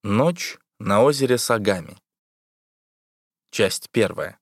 Ночь на озере Сагами. Часть 1.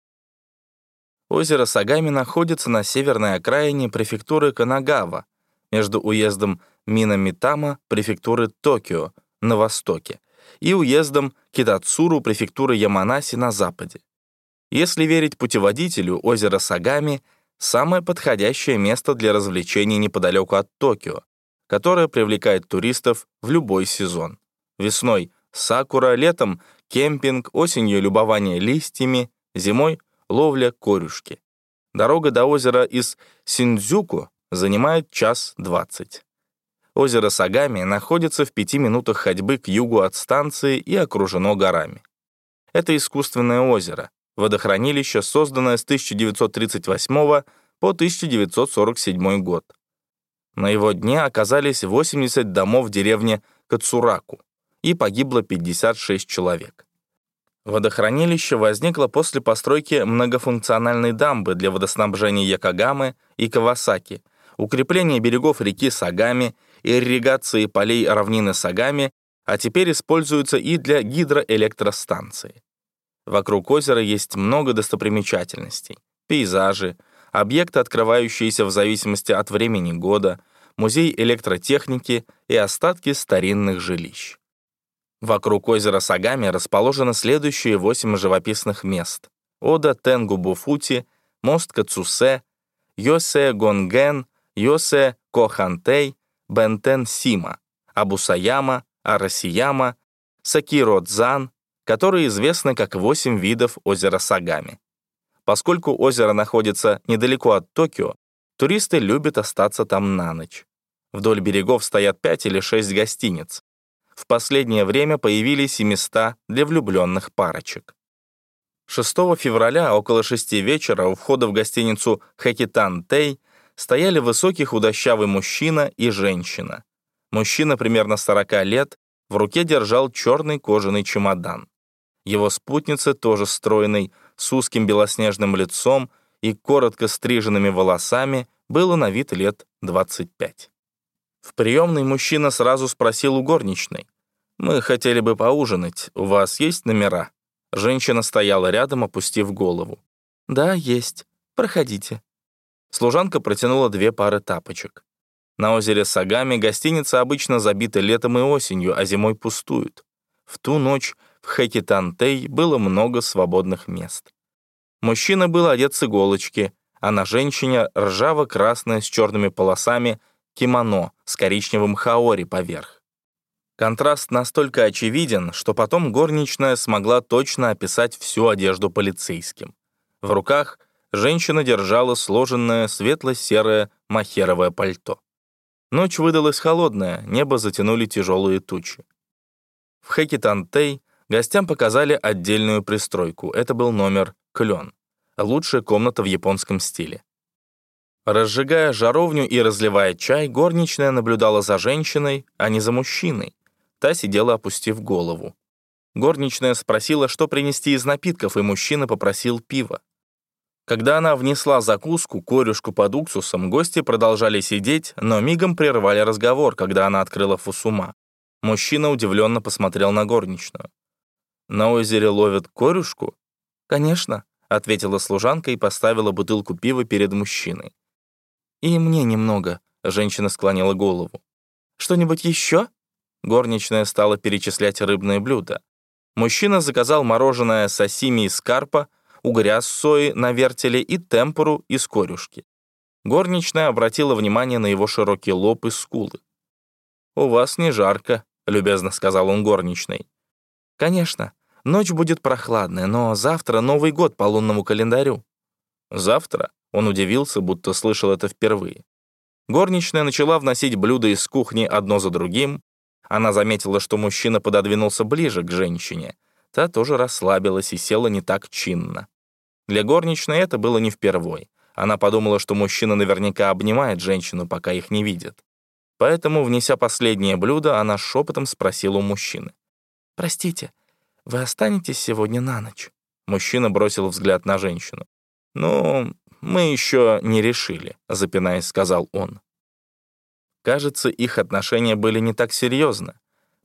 Озеро Сагами находится на северной окраине префектуры Канагава, между уездом Минамитама префектуры Токио на востоке и уездом Китацуру префектуры Яманаси на западе. Если верить путеводителю, озеро Сагами — самое подходящее место для развлечений неподалеку от Токио, которое привлекает туристов в любой сезон. Весной — сакура, летом — кемпинг, осенью — любование листьями, зимой — ловля корюшки. Дорога до озера из Синдзюку занимает 1:20 часа. Озеро Сагами находится в 5 минутах ходьбы к югу от станции и окружено горами. Это искусственное озеро, водохранилище, созданное с 1938 по 1947 год. На его дне оказались 80 домов в деревне Кацураку, и погибло 56 человек. Водохранилище возникло после постройки многофункциональной дамбы для водоснабжения Якогамы и Кавасаки, укрепления берегов реки Сагами, ирригации полей равнины Сагами, а теперь используется и для гидроэлектростанции. Вокруг озера есть много достопримечательностей, пейзажи, объекты, открывающиеся в зависимости от времени года, музей электротехники и остатки старинных жилищ. Вокруг озера Сагами расположены следующие 8 живописных мест: Ода Тенгу-Буфути, мост Кацусе, Йосе-Гонген, Йосе-Кохантей, Бентен-Сима, Абусаяма, Арасияма, Сакиродзан, которые известны как 8 видов озера Сагами. Поскольку озеро находится недалеко от Токио, туристы любят остаться там на ночь. Вдоль берегов стоят 5 или 6 гостиниц. В последнее время появились и места для влюбленных парочек. 6 февраля около 6 вечера у входа в гостиницу Хэкитан-Тэй стояли высокий худощавый мужчина и женщина. Мужчина примерно 40 лет в руке держал черный кожаный чемодан. Его спутница, тоже стройной, с узким белоснежным лицом и коротко стриженными волосами, было на вид лет 25. В приемной мужчина сразу спросил у горничной: «Мы хотели бы поужинать. У вас есть номера?» Женщина стояла рядом, опустив голову. «Да, есть. Проходите». Служанка протянула 2 пары тапочек. На озере Сагами гостиницы обычно забиты летом и осенью, а зимой пустуют. В ту ночь в Хэкитан-Тэй было много свободных мест. Мужчина был одет с иголочки, а на женщине ржаво-красное с черными полосами кимоно с коричневым хаори поверх. Контраст настолько очевиден, что потом горничная смогла точно описать всю одежду полицейским. В руках женщина держала сложенное светло-серое мохеровое пальто. Ночь выдалась холодная, небо затянули тяжелые тучи. В Хэкитан-Тэй гостям показали отдельную пристройку. Это был номер «Клен», лучшая комната в японском стиле. Разжигая жаровню и разливая чай, горничная наблюдала за женщиной, а не за мужчиной. Та сидела, опустив голову. Горничная спросила, что принести из напитков, и мужчина попросил пива. Когда она внесла закуску, корюшку под уксусом, гости продолжали сидеть, но мигом прервали разговор, когда она открыла фусума. Мужчина удивленно посмотрел на горничную. «На озере ловят корюшку?» «Конечно», — ответила служанка и поставила бутылку пива перед мужчиной. «И мне немного», — женщина склонила голову. «Что-нибудь еще?» Горничная стала перечислять рыбные блюда. Мужчина заказал мороженое сасими из карпа, угря с сои на вертеле и темпуру из корюшки. Горничная обратила внимание на его широкий лоб и скулы. «У вас не жарко», — любезно сказал он горничной. «Конечно, ночь будет прохладная, но завтра Новый год по лунному календарю». «Завтра?» — он удивился, будто слышал это впервые. Горничная начала вносить блюда из кухни одно за другим. Она заметила, что мужчина пододвинулся ближе к женщине. Та тоже расслабилась и села не так чинно. Для горничной это было не впервой. Она подумала, что мужчина наверняка обнимает женщину, пока их не видит. Поэтому, внеся последнее блюдо, она шепотом спросила у мужчины: «Простите, вы останетесь сегодня на ночь?» Мужчина бросил взгляд на женщину. «Ну, мы еще не решили», — запинаясь, сказал он. Кажется, их отношения были не так серьезны.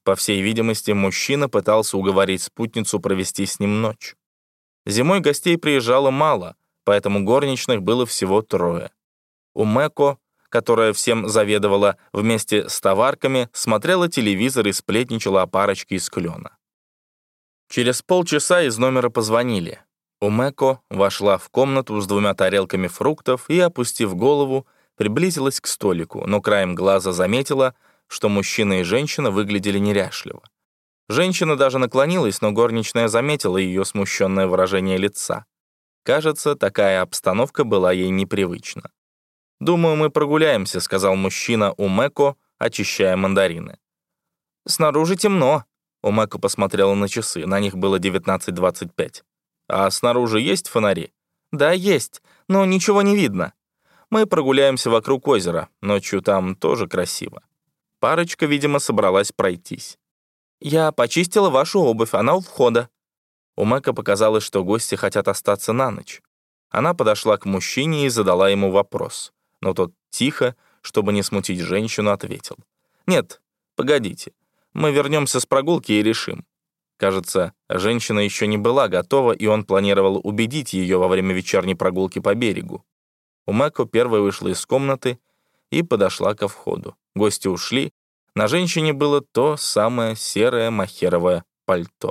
По всей видимости, мужчина пытался уговорить спутницу провести с ним ночь. Зимой гостей приезжало мало, поэтому горничных было всего 3. Умеко, которая всем заведовала вместе с товарками, смотрела телевизор и сплетничала о парочке из клена. Через полчаса из номера позвонили. Умеко вошла в комнату с 2 тарелками фруктов и, опустив голову, приблизилась к столику, но краем глаза заметила, что мужчина и женщина выглядели неряшливо. Женщина даже наклонилась, но горничная заметила ее смущенное выражение лица. Кажется, такая обстановка была ей непривычна. «Думаю, мы прогуляемся», — сказал мужчина Умеко, очищая мандарины. «Снаружи темно», — Умеко посмотрела на часы, на них было 19:25. «А снаружи есть фонари?» «Да, есть, но ничего не видно. Мы прогуляемся вокруг озера, ночью там тоже красиво». Парочка, видимо, собралась пройтись. «Я почистила вашу обувь, она у входа». Умеко показалось, что гости хотят остаться на ночь. Она подошла к мужчине и задала ему вопрос. Но тот тихо, чтобы не смутить женщину, ответил. «Нет, погодите, мы вернемся с прогулки и решим». Кажется, женщина еще не была готова, и он планировал убедить ее во время вечерней прогулки по берегу. Умеко первой вышла из комнаты и подошла ко входу. Гости ушли. На женщине было то самое серое мохеровое пальто.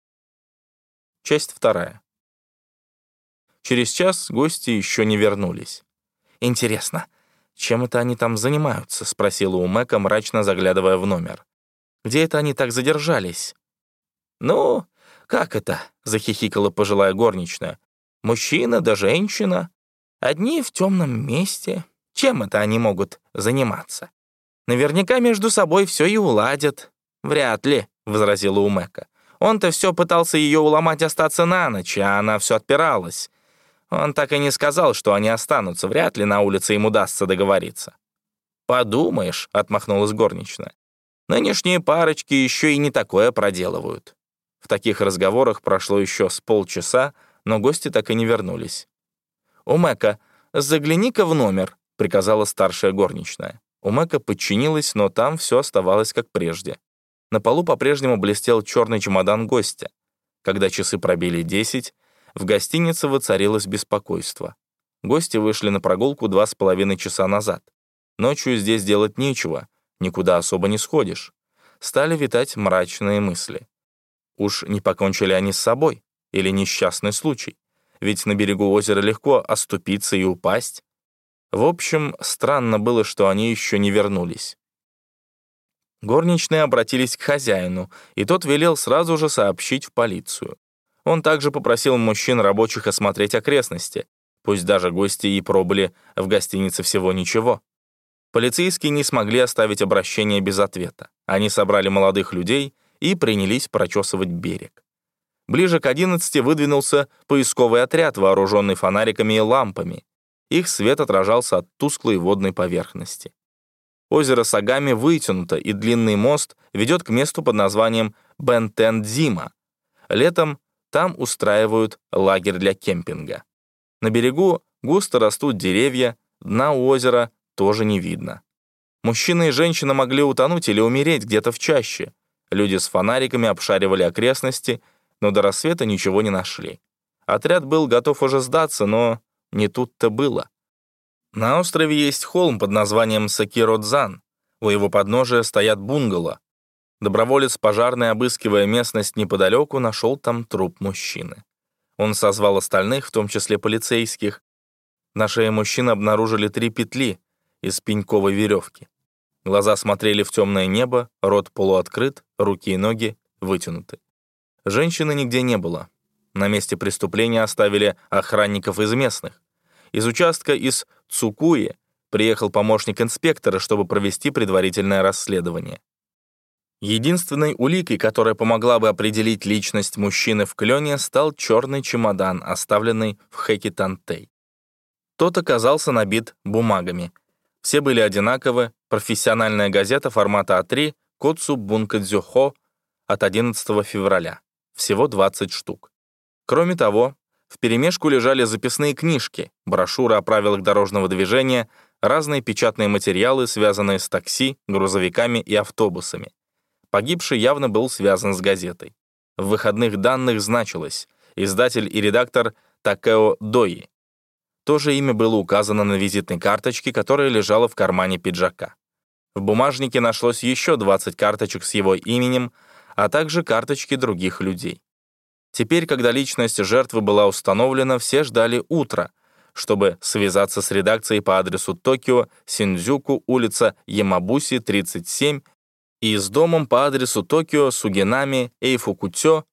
Часть 2. Через час гости еще не вернулись. «Интересно, чем это они там занимаются?» — спросила Умеко, мрачно заглядывая в номер. «Где это они так задержались?» «Ну, как это?» — захихикала пожилая горничная. «Мужчина да женщина. Одни в темном месте. Чем это они могут заниматься? Наверняка между собой все и уладят». «Вряд ли», — возразила Умеко. «Он-то все пытался ее уломать остаться на ночь, а она все отпиралась. Он так и не сказал, что они останутся. Вряд ли на улице им удастся договориться». «Подумаешь», — отмахнулась горничная. «Нынешние парочки еще и не такое проделывают». В таких разговорах прошло еще с полчаса, но гости так и не вернулись. «Умеко, загляни-ка в номер», — приказала старшая горничная. Умеко подчинилась, но там все оставалось как прежде. На полу по-прежнему блестел черный чемодан гостя. Когда часы пробили 10, в гостинице воцарилось беспокойство. Гости вышли на прогулку 2,5 часа назад. Ночью здесь делать нечего, никуда особо не сходишь. Стали витать мрачные мысли. Уж не покончили они с собой? Или несчастный случай? Ведь на берегу озера легко оступиться и упасть. В общем, странно было, что они еще не вернулись. Горничные обратились к хозяину, и тот велел сразу же сообщить в полицию. Он также попросил мужчин рабочих осмотреть окрестности, пусть даже гости и пробыли в гостинице всего ничего. Полицейские не смогли оставить обращение без ответа. Они собрали молодых людей и принялись прочесывать берег. Ближе к 11 выдвинулся поисковый отряд, вооруженный фонариками и лампами. Их свет отражался от тусклой водной поверхности. Озеро Сагами вытянуто, и длинный мост ведет к месту под названием Бентен-Дзима. Летом там устраивают лагерь для кемпинга. На берегу густо растут деревья, дна у озера тоже не видно. Мужчина и женщина могли утонуть или умереть где-то в чаще. Люди с фонариками обшаривали окрестности, но до рассвета ничего не нашли. Отряд был готов уже сдаться, но не тут-то было. На острове есть холм под названием Сакиродзан. У его подножия стоят бунгало. Доброволец пожарный, обыскивая местность неподалеку, нашел там труп мужчины. Он созвал остальных, в том числе полицейских. На шее мужчины обнаружили 3 петли из пеньковой веревки. Глаза смотрели в темное небо, рот полуоткрыт, руки и ноги вытянуты. Женщины нигде не было. На месте преступления оставили охранников из местных. Из участка из Цукуи приехал помощник инспектора, чтобы провести предварительное расследование. Единственной уликой, которая помогла бы определить личность мужчины в клене, стал черный чемодан, оставленный в Хэкитантей. Тот оказался набит бумагами. Все были одинаковы, профессиональная газета формата А3 Котсу Бункадзюхо от 11 февраля. Всего 20 штук. Кроме того, вперемешку лежали записные книжки, брошюры о правилах дорожного движения, разные печатные материалы, связанные с такси, грузовиками и автобусами. Погибший явно был связан с газетой. В выходных данных значилось издатель и редактор Такео Дои. То же имя было указано на визитной карточке, которая лежала в кармане пиджака. В бумажнике нашлось еще 20 карточек с его именем, а также карточки других людей. Теперь, когда личность жертвы была установлена, все ждали утра, чтобы связаться с редакцией по адресу Токио, Синдзюку, улица Ямабуси, 37, и с домом по адресу Токио, Сугинами, Эйфукутё,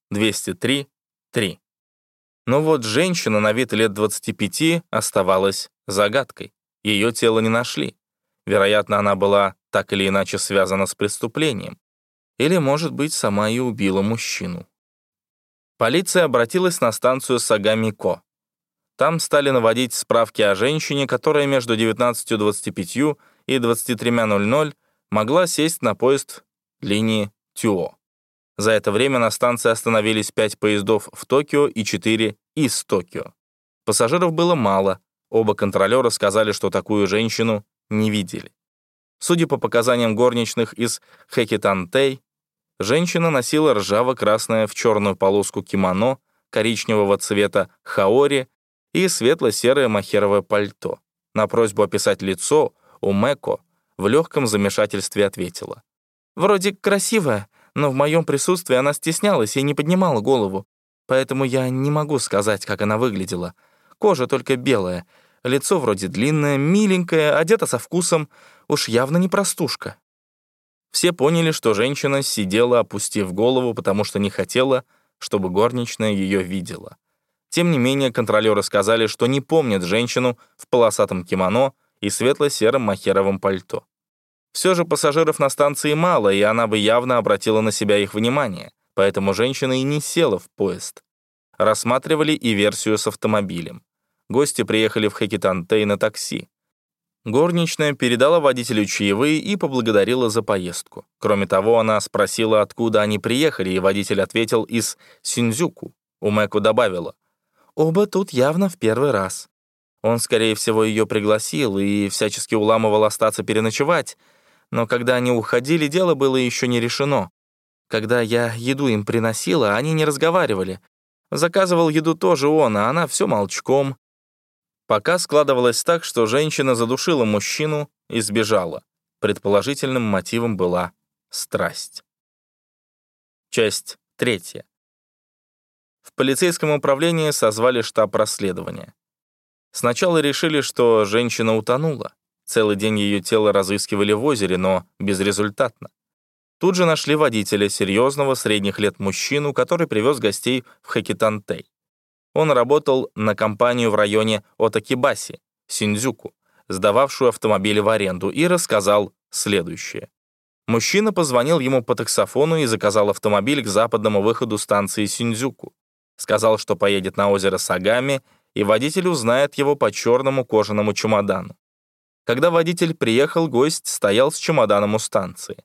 203-3. Но вот женщина на вид лет 25 оставалась загадкой. Ее тело не нашли. Вероятно, она была так или иначе связана с преступлением. Или, может быть, сама и убила мужчину. Полиция обратилась на станцию Сагамико. Там стали наводить справки о женщине, которая между 19:25 и 23:00 могла сесть на поезд линии Тюо. За это время на станции остановились 5 поездов в Токио и 4 из Токио. Пассажиров было мало, оба контролера сказали, что такую женщину не видели. Судя по показаниям горничных из Хэкитантей, женщина носила ржаво-красное в черную полоску кимоно, коричневого цвета хаори и светло-серое мохеровое пальто. На просьбу описать лицо Умеко в легком замешательстве ответила: «Вроде красивая, но в моем присутствии она стеснялась и не поднимала голову, поэтому я не могу сказать, как она выглядела. Кожа только белая, лицо вроде длинное, миленькое, одета со вкусом, уж явно не простушка». Все поняли, что женщина сидела, опустив голову, потому что не хотела, чтобы горничная ее видела. Тем не менее, контролеры сказали, что не помнят женщину в полосатом кимоно и светло-сером мохеровом пальто. Все же пассажиров на станции мало, и она бы явно обратила на себя их внимание, поэтому женщина и не села в поезд. Рассматривали и версию с автомобилем. Гости приехали в Хэкитантей на такси. Горничная передала водителю чаевые и поблагодарила за поездку. Кроме того, она спросила, откуда они приехали, и водитель ответил из Синдзюку. Умеко добавила: «Оба тут явно в первый раз». Он, скорее всего, ее пригласил и всячески уламывал остаться переночевать, но когда они уходили, дело было еще не решено. Когда я еду им приносила, они не разговаривали. Заказывал еду тоже он, а она все молчком. Пока складывалось так, что женщина задушила мужчину и сбежала. Предположительным мотивом была страсть. Часть 3. В полицейском управлении созвали штаб расследования. Сначала решили, что женщина утонула. Целый день ее тело разыскивали в озере, но безрезультатно. Тут же нашли водителя, серьезного, средних лет мужчину, который привез гостей в Хэкитантей. Он работал на компанию в районе Отакибаси, Синдзюку, сдававшую автомобили в аренду, и рассказал следующее. Мужчина позвонил ему по таксофону и заказал автомобиль к западному выходу станции Синдзюку. Сказал, что поедет на озеро Сагами, и водитель узнает его по черному кожаному чемодану. Когда водитель приехал, гость стоял с чемоданом у станции.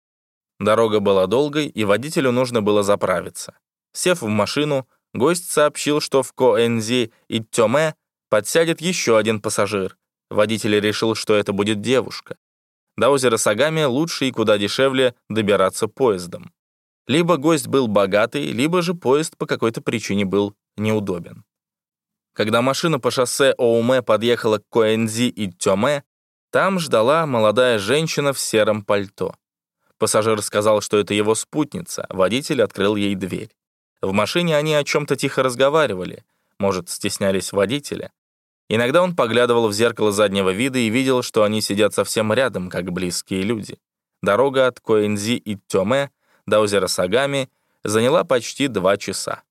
Дорога была долгой, и водителю нужно было заправиться. Сев в машину, гость сообщил, что в Коэнзи и Тёме подсядет еще один пассажир. Водитель решил, что это будет девушка. До озера Сагами лучше и куда дешевле добираться поездом. Либо гость был богатый, либо же поезд по какой-то причине был неудобен. Когда машина по шоссе Оуме подъехала к Коэнзи и Тёме, там ждала молодая женщина в сером пальто. Пассажир сказал, что это его спутница, водитель открыл ей дверь. В машине они о чем-то тихо разговаривали, может, стеснялись водителя. Иногда он поглядывал в зеркало заднего вида и видел, что они сидят совсем рядом, как близкие люди. Дорога от Коэнзи и Тёме до озера Сагами заняла почти 2 часа.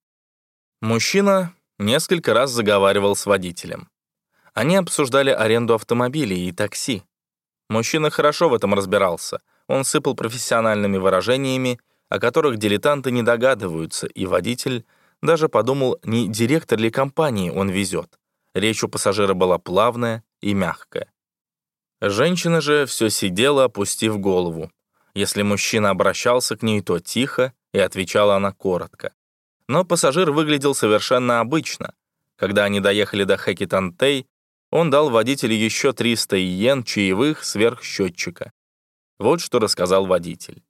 Мужчина несколько раз заговаривал с водителем. Они обсуждали аренду автомобилей и такси. Мужчина хорошо в этом разбирался. Он сыпал профессиональными выражениями, о которых дилетанты не догадываются, и водитель даже подумал, не директор ли компании он везет. Речь у пассажира была плавная и мягкая. Женщина же все сидела, опустив голову. Если мужчина обращался к ней, то тихо, и отвечала она коротко. Но пассажир выглядел совершенно обычно. Когда они доехали до Хэкитантей, он дал водителю еще 300 иен чаевых сверх счетчика. Вот что рассказал водитель.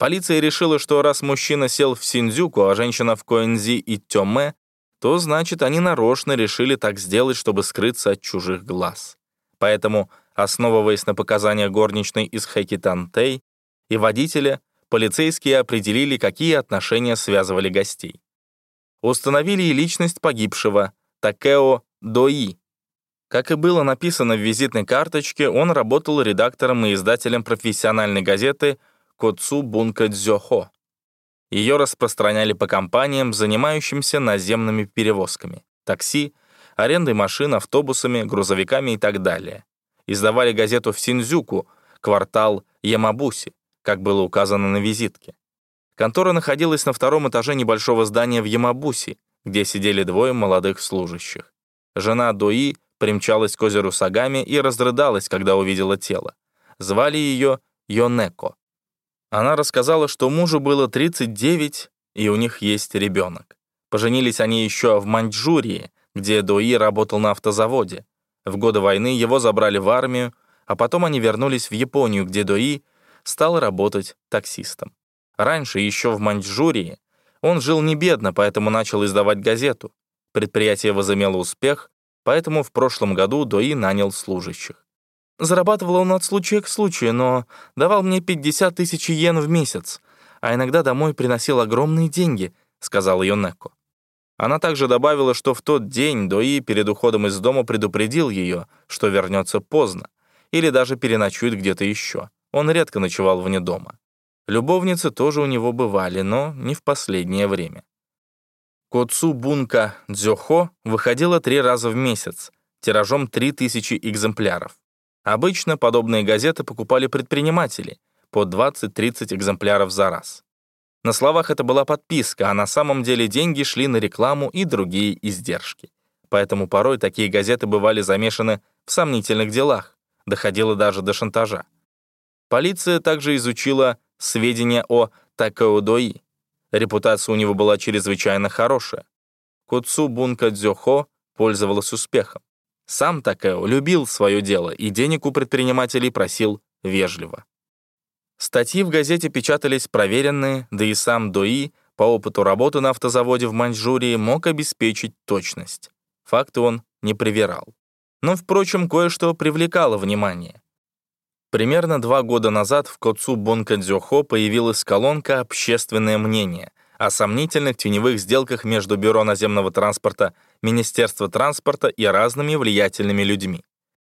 Полиция решила, что раз мужчина сел в Синдзюку, а женщина в Коэнзи и Тёме, то значит, они нарочно решили так сделать, чтобы скрыться от чужих глаз. Поэтому, основываясь на показаниях горничной из Хэкитантей и водителя, полицейские определили, какие отношения связывали гостей. Установили и личность погибшего, Такео Дои. Как и было написано в визитной карточке, он работал редактором и издателем профессиональной газеты «Коцу Бунка Дзёхо». Ее распространяли по компаниям, занимающимся наземными перевозками, такси, арендой машин, автобусами, грузовиками и так далее. Издавали газету в Синдзюку, квартал Ямабуси, как было указано на визитке. Контора находилась на втором этаже небольшого здания в Ямабуси, где сидели двое молодых служащих. Жена Дои примчалась к озеру Сагами и разрыдалась, когда увидела тело. Звали ее Йонеко. Она рассказала, что мужу было 39, и у них есть ребенок. Поженились они еще в Маньчжурии, где Дои работал на автозаводе. В годы войны его забрали в армию, а потом они вернулись в Японию, где Дои стал работать таксистом. Раньше, еще в Маньчжурии, он жил не бедно, поэтому начал издавать газету. Предприятие возымело успех, поэтому в прошлом году Дои нанял служащих. Зарабатывал он от случая к случаю, но давал мне 50 тысяч йен в месяц, а иногда домой приносил огромные деньги, сказала Йонеко. Она также добавила, что в тот день Дои перед уходом из дома предупредил ее, что вернется поздно, или даже переночует где-то еще. Он редко ночевал вне дома. Любовницы тоже у него бывали, но не в последнее время. Коцу Бунка Дзёхо выходила 3 раза в месяц, тиражом 3000 экземпляров. Обычно подобные газеты покупали предприниматели по 20-30 экземпляров за раз. На словах это была подписка, а на самом деле деньги шли на рекламу и другие издержки. Поэтому порой такие газеты бывали замешаны в сомнительных делах, доходило даже до шантажа. Полиция также изучила сведения о Такео Дои. Репутация у него была чрезвычайно хорошая. Коцу Бунка Дзёхо пользовалась успехом. Сам Такео любил свое дело и денег у предпринимателей просил вежливо. Статьи в газете печатались проверенные, да и сам Дои по опыту работы на автозаводе в Маньчжурии мог обеспечить точность. Факты он не привирал. Но, впрочем, кое-что привлекало внимание. Примерно 2 года назад в Коцу Бунка Дзёхо появилась колонка «Общественное мнение» о сомнительных теневых сделках между Бюро наземного транспорта, Министерства транспорта и разными влиятельными людьми.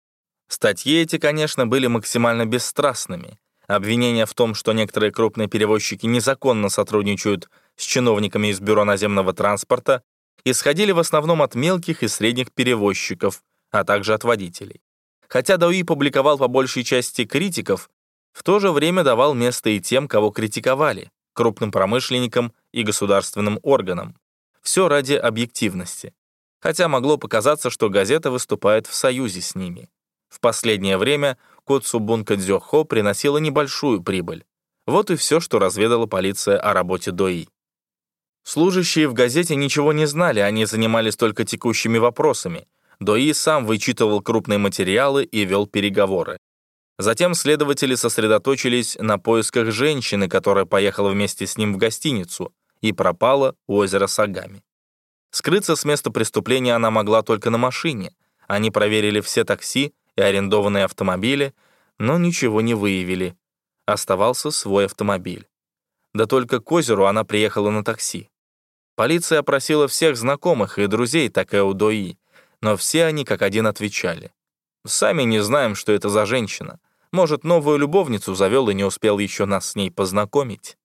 Статьи эти, конечно, были максимально бесстрастными. Обвинения в том, что некоторые крупные перевозчики незаконно сотрудничают с чиновниками из Бюро наземного транспорта, исходили в основном от мелких и средних перевозчиков, а также от водителей. Хотя Дои публиковал по большей части критиков, в то же время давал место и тем, кого критиковали, крупным промышленникам и государственным органам. Все ради объективности. Хотя могло показаться, что газета выступает в союзе с ними. В последнее время Коцу Бунка Дзёхо приносила небольшую прибыль. Вот и все, что разведала полиция о работе Дои. Служащие в газете ничего не знали, они занимались только текущими вопросами. Дои сам вычитывал крупные материалы и вел переговоры. Затем следователи сосредоточились на поисках женщины, которая поехала вместе с ним в гостиницу и пропала у озера Сагами. Скрыться с места преступления она могла только на машине. Они проверили все такси и арендованные автомобили, но ничего не выявили. Оставался свой автомобиль. Да только к озеру она приехала на такси. Полиция опросила всех знакомых и друзей Такео Дои, но все они как один отвечали: «Сами не знаем, что это за женщина. Может, новую любовницу завел и не успел еще нас с ней познакомить».